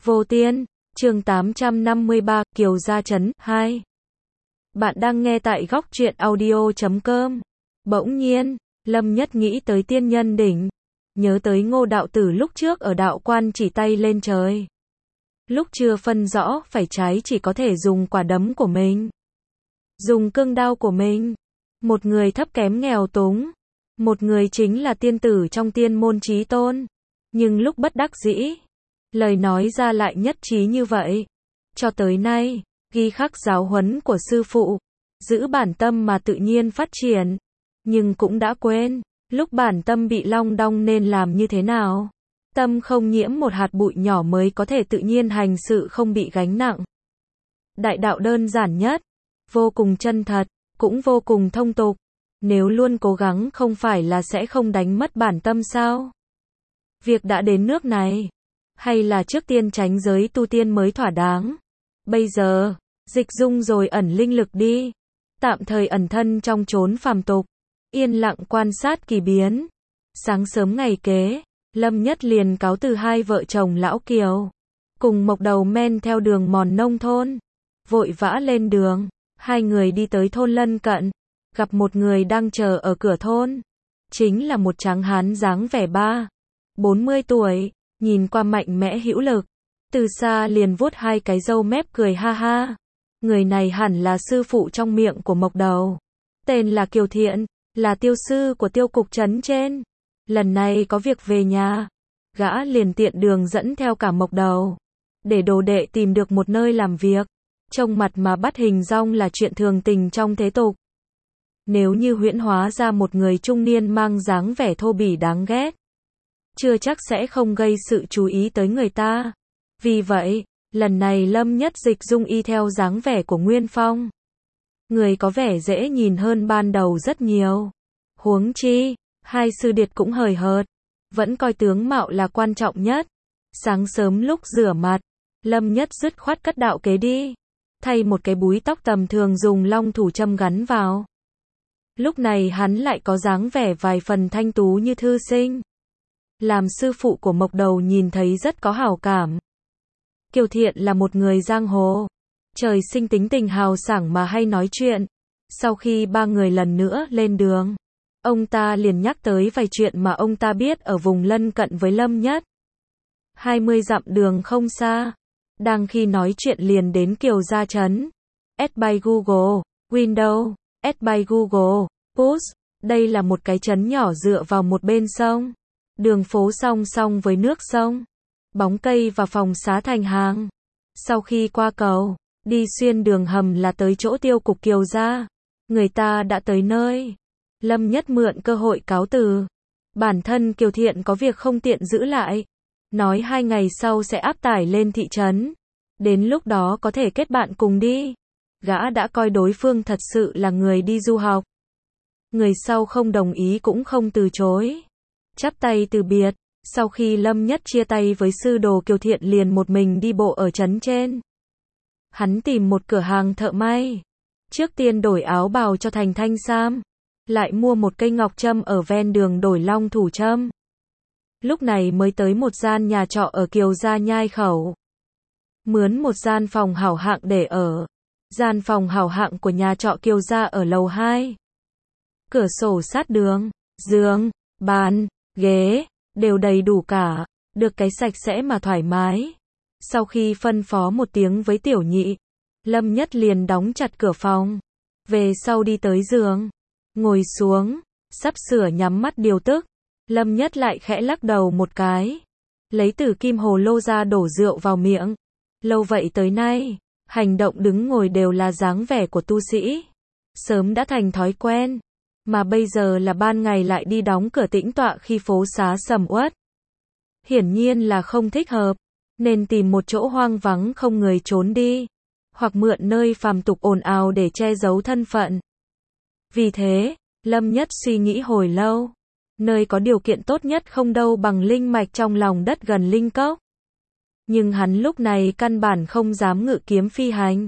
Vô Tiên, chương 853, Kiều Gia Trấn, 2. Bạn đang nghe tại góc truyện audio.com. Bỗng nhiên, Lâm Nhất nghĩ tới tiên nhân đỉnh. Nhớ tới Ngô đạo tử lúc trước ở đạo quan chỉ tay lên trời. Lúc chưa phân rõ phải trái chỉ có thể dùng quả đấm của mình. Dùng cương đao của mình. Một người thấp kém nghèo túng. Một người chính là tiên tử trong tiên môn chí tôn. Nhưng lúc bất đắc dĩ, lời nói ra lại nhất trí như vậy. Cho tới nay, ghi khắc giáo huấn của sư phụ, giữ bản tâm mà tự nhiên phát triển. Nhưng cũng đã quên, lúc bản tâm bị long đong nên làm như thế nào. Tâm không nhiễm một hạt bụi nhỏ mới có thể tự nhiên hành sự không bị gánh nặng. Đại đạo đơn giản nhất, vô cùng chân thật, cũng vô cùng thông tục. Nếu luôn cố gắng không phải là sẽ không đánh mất bản tâm sao? Việc đã đến nước này, hay là trước tiên tránh giới tu tiên mới thỏa đáng? Bây giờ, dịch dung rồi ẩn linh lực đi. Tạm thời ẩn thân trong chốn phàm tục, yên lặng quan sát kỳ biến. Sáng sớm ngày kế, Lâm Nhất liền cáo từ hai vợ chồng lão Kiều, cùng Mộc Đầu men theo đường mòn nông thôn, vội vã lên đường. Hai người đi tới thôn lân cận, gặp một người đang chờ ở cửa thôn. Chính là một tráng hán dáng vẻ 40 tuổi, nhìn qua mạnh mẽ hữu lực. Từ xa liền vuốt hai cái râu mép cười ha ha. Người này hẳn là sư phụ trong miệng của Mộc Đầu. Tên là Kiều Thiện, là tiêu sư của tiêu cục trấn trên. Lần này có việc về nhà, gã liền tiện đường dẫn theo cả Mộc Đầu, để đồ đệ tìm được một nơi làm việc. Trông mặt mà bắt hình dong là chuyện thường tình trong thế tục. Nếu như huyễn hóa ra một người trung niên mang dáng vẻ thô bỉ đáng ghét, chưa chắc sẽ không gây sự chú ý tới người ta. Vì vậy, lần này Lâm Nhất dịch dung y theo dáng vẻ của Nguyên Phong. Người có vẻ dễ nhìn hơn ban đầu rất nhiều. Huống chi, hai sư điệt cũng hời hợt, vẫn coi tướng mạo là quan trọng nhất. Sáng sớm lúc rửa mặt, Lâm Nhất dứt khoát cất đạo kế đi, thay một cái búi tóc tầm thường dùng long thủ châm gắn vào. Lúc này hắn lại có dáng vẻ vài phần thanh tú như thư sinh. Làm sư phụ của Mộc Đầu nhìn thấy rất có hảo cảm. Kiều Thiện là một người giang hồ, trời sinh tính tình hào sảng mà hay nói chuyện. Sau khi ba người lần nữa lên đường, ông ta liền nhắc tới vài chuyện mà ông ta biết ở vùng lân cận với Lâm Nhất. 20 dặm đường không xa. Đang khi nói chuyện liền đến Kiều Gia Trấn. Add by Google, Windows, Add by Google, Push. Đây là một cái trấn nhỏ dựa vào một bên sông. Đường phố song song với nước sông. Bóng cây và phòng xá thành hàng. Sau khi qua cầu, đi xuyên đường hầm là tới chỗ tiêu cục Kiều Gia. Người ta đã tới nơi. Lâm Nhất mượn cơ hội cáo từ. Bản thân Kiều Thiện có việc không tiện giữ lại. Nói 2 ngày sau sẽ áp tải lên thị trấn. Đến lúc đó có thể kết bạn cùng đi. Gã đã coi đối phương thật sự là người đi du học. Người sau không đồng ý cũng không từ chối. Chắp tay từ biệt. Sau khi Lâm Nhất chia tay với sư đồ, Kiều Thiện liền một mình đi bộ ở trấn trên. Hắn tìm một cửa hàng thợ may. Trước tiên đổi áo bào cho thành thanh sam. Lại mua một cây ngọc trâm ở ven đường đổi long thủ trâm. Lúc này mới tới một gian nhà trọ ở Kiều Gia Nhai Khẩu. Mướn một gian phòng hảo hạng để ở. Gian phòng hảo hạng của nhà trọ Kiều Gia ở lầu 2. Cửa sổ sát đường, giường, bàn, ghế, đều đầy đủ cả, được cái sạch sẽ mà thoải mái. Sau khi phân phó một tiếng với tiểu nhị, Lâm Nhất liền đóng chặt cửa phòng. Về sau đi tới giường, ngồi xuống, sắp sửa nhắm mắt điều tức. Lâm Nhất lại khẽ lắc đầu một cái, lấy từ kim hồ lô ra đổ rượu vào miệng. Lâu vậy tới nay, hành động đứng ngồi đều là dáng vẻ của tu sĩ. Sớm đã thành thói quen, mà bây giờ là ban ngày lại đi đóng cửa tĩnh tọa khi phố xá sầm uất. Hiển nhiên là không thích hợp, nên tìm một chỗ hoang vắng không người trốn đi, hoặc mượn nơi phàm tục ồn ào để che giấu thân phận. Vì thế, Lâm Nhất suy nghĩ hồi lâu. Nơi có điều kiện tốt nhất không đâu bằng linh mạch trong lòng đất gần linh cốc. Nhưng hắn lúc này căn bản không dám ngự kiếm phi hành.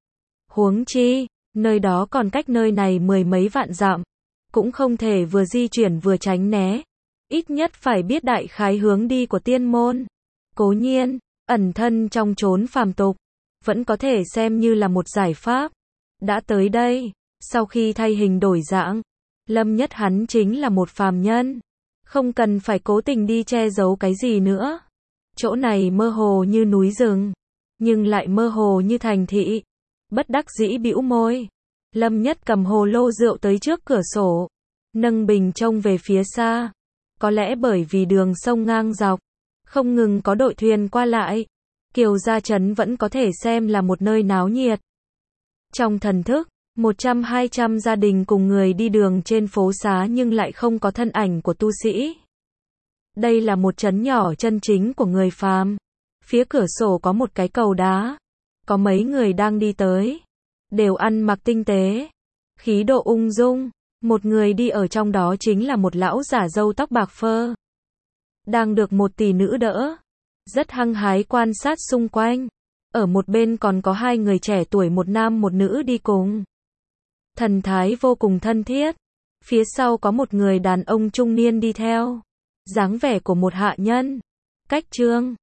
Huống chi, nơi đó còn cách nơi này 10 mấy vạn dặm. Cũng không thể vừa di chuyển vừa tránh né. Ít nhất phải biết đại khái hướng đi của tiên môn. Cố nhiên, ẩn thân trong chốn phàm tục, vẫn có thể xem như là một giải pháp. Đã tới đây, sau khi thay hình đổi dạng, Lâm Nhất hắn chính là một phàm nhân. Không cần phải cố tình đi che giấu cái gì nữa. Chỗ này mơ hồ như núi rừng, nhưng lại mơ hồ như thành thị. Bất đắc dĩ bĩu môi. Lâm Nhất cầm hồ lô rượu tới trước cửa sổ, nâng bình trông về phía xa. Có lẽ bởi vì đường sông ngang dọc, không ngừng có đội thuyền qua lại, Kiều Gia Trấn vẫn có thể xem là một nơi náo nhiệt. Trong thần thức, 100-200 gia đình cùng người đi đường trên phố xá nhưng lại không có thân ảnh của tu sĩ. Đây là một trấn nhỏ chân chính của người phàm. Phía cửa sổ có một cái cầu đá. Có mấy người đang đi tới. Đều ăn mặc tinh tế. Khí độ ung dung. Một người đi ở trong đó chính là một lão giả râu tóc bạc phơ. Đang được một tỷ nữ đỡ. Rất hăng hái quan sát xung quanh. Ở một bên còn có hai người trẻ tuổi, một nam một nữ đi cùng. Thần thái vô cùng thân thiết. Phía sau có một người đàn ông trung niên đi theo. Dáng vẻ của một hạ nhân. Cách Trương